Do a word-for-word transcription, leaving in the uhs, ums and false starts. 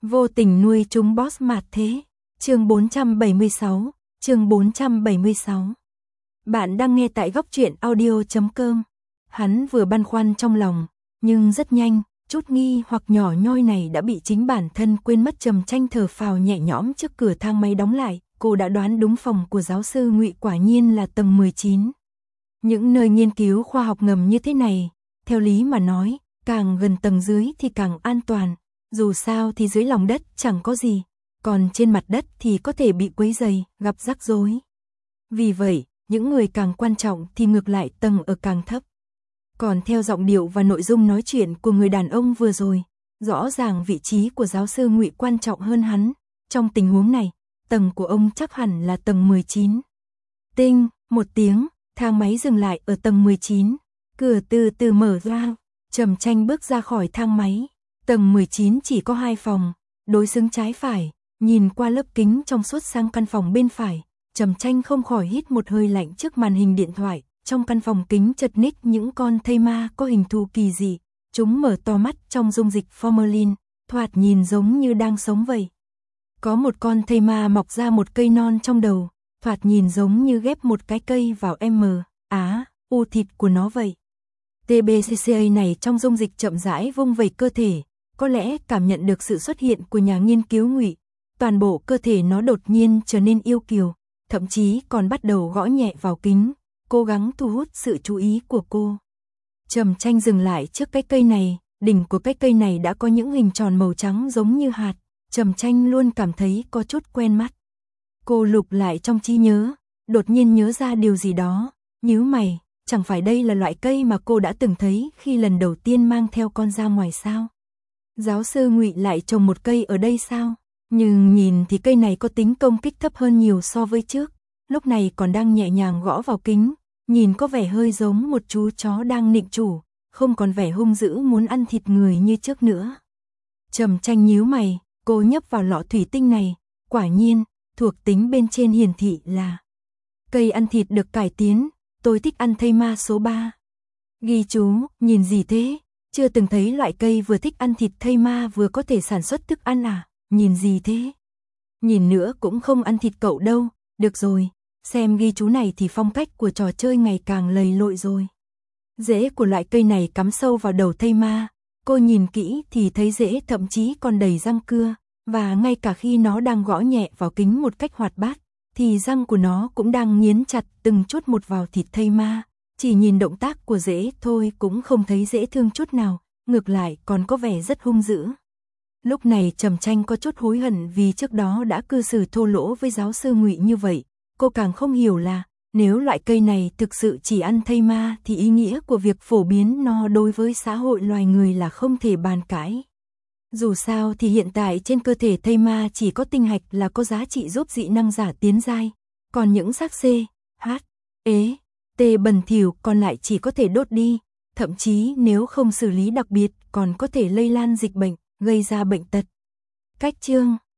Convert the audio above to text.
Vô tình nuôi chúng boss mạt thế. Chương bốn trăm bảy mươi sáu, chương bốn trăm bảy mươi sáu. Bạn đang nghe tại góc truyện audio chấm com. Hắn vừa băn khoăn trong lòng, nhưng rất nhanh, chút nghi hoặc nhỏ nhoi này đã bị chính bản thân quên mất. Trầm Tranh thở phào nhẹ nhõm trước cửa thang máy đóng lại, cô đã đoán đúng, phòng của giáo sư Ngụy quả nhiên là tầng mười chín. Những nơi nghiên cứu khoa học ngầm như thế này, theo lý mà nói, càng gần tầng dưới thì càng an toàn, dù sao thì dưới lòng đất chẳng có gì, còn trên mặt đất thì có thể bị quấy rầy, gặp rắc rối. Vì vậy, những người càng quan trọng thì ngược lại tầng ở càng thấp. Còn theo giọng điệu và nội dung nói chuyện của người đàn ông vừa rồi, rõ ràng vị trí của giáo sư Ngụy quan trọng hơn hắn. Trong tình huống này, tầng của ông chắc hẳn là tầng mười chín. Tinh, một tiếng, thang máy dừng lại ở tầng mười chín. Cửa từ từ mở ra, Trầm Tranh bước ra khỏi thang máy. Tầng mười chín chỉ có hai phòng, đối xứng trái phải, nhìn qua lớp kính trong suốt sang căn phòng bên phải. Trầm Tranh không khỏi hít một hơi lạnh trước màn hình điện thoại. Trong căn phòng kính chật ních những con thây ma có hình thù kỳ dị, chúng mở to mắt trong dung dịch formalin, thoạt nhìn giống như đang sống vậy. Có một con thây ma mọc ra một cây non trong đầu, thoạt nhìn giống như ghép một cái cây vào M, á, u thịt của nó vậy. tê bê xê xê a này trong dung dịch chậm rãi vung vẩy cơ thể, có lẽ cảm nhận được sự xuất hiện của nhà nghiên cứu Ngụy, toàn bộ cơ thể nó đột nhiên trở nên yêu kiều, thậm chí còn bắt đầu gõ nhẹ vào kính, cố gắng thu hút sự chú ý của cô. Trầm Tranh dừng lại trước cái cây này, đỉnh của cái cây này đã có những hình tròn màu trắng giống như hạt, Trầm Tranh luôn cảm thấy có chút quen mắt. Cô lục lại trong trí nhớ, đột nhiên nhớ ra điều gì đó, nhíu mày, chẳng phải đây là loại cây mà cô đã từng thấy khi lần đầu tiên mang theo con ra ngoài sao? Giáo sư Ngụy lại trồng một cây ở đây sao? Nhưng nhìn thì cây này có tính công kích thấp hơn nhiều so với trước, lúc này còn đang nhẹ nhàng gõ vào kính, nhìn có vẻ hơi giống một chú chó đang nịnh chủ, không còn vẻ hung dữ muốn ăn thịt người như trước nữa. Trầm Tranh nhíu mày, cô nhấp vào lọ thủy tinh này, quả nhiên, thuộc tính bên trên hiển thị là cây ăn thịt được cải tiến, tôi thích ăn thây ma số ba. Ghi chú, nhìn gì thế? Chưa từng thấy loại cây vừa thích ăn thịt thây ma vừa có thể sản xuất thức ăn à? Nhìn gì thế? Nhìn nữa cũng không ăn thịt cậu đâu. Được rồi, xem ghi chú này thì phong cách của trò chơi ngày càng lầy lội rồi. Rễ của loại cây này cắm sâu vào đầu thây ma, cô nhìn kỹ thì thấy rễ thậm chí còn đầy răng cưa, và ngay cả khi nó đang gõ nhẹ vào kính một cách hoạt bát, thì răng của nó cũng đang nghiến chặt từng chút một vào thịt thây ma. Chỉ nhìn động tác của rễ thôi cũng không thấy dễ thương chút nào, ngược lại còn có vẻ rất hung dữ. Lúc này Trầm Tranh có chút hối hận vì trước đó đã cư xử thô lỗ với giáo sư Ngụy như vậy. Cô càng không hiểu là, nếu loại cây này thực sự chỉ ăn thây ma thì ý nghĩa của việc phổ biến nó đối với xã hội loài người là không thể bàn cãi. Dù sao thì hiện tại trên cơ thể thây ma chỉ có tinh hạch là có giá trị giúp dị năng giả tiến giai, còn những xác C, H, E, T bẩn thỉu còn lại chỉ có thể đốt đi, thậm chí nếu không xử lý đặc biệt còn có thể lây lan dịch bệnh, gây ra bệnh tật. Cách chương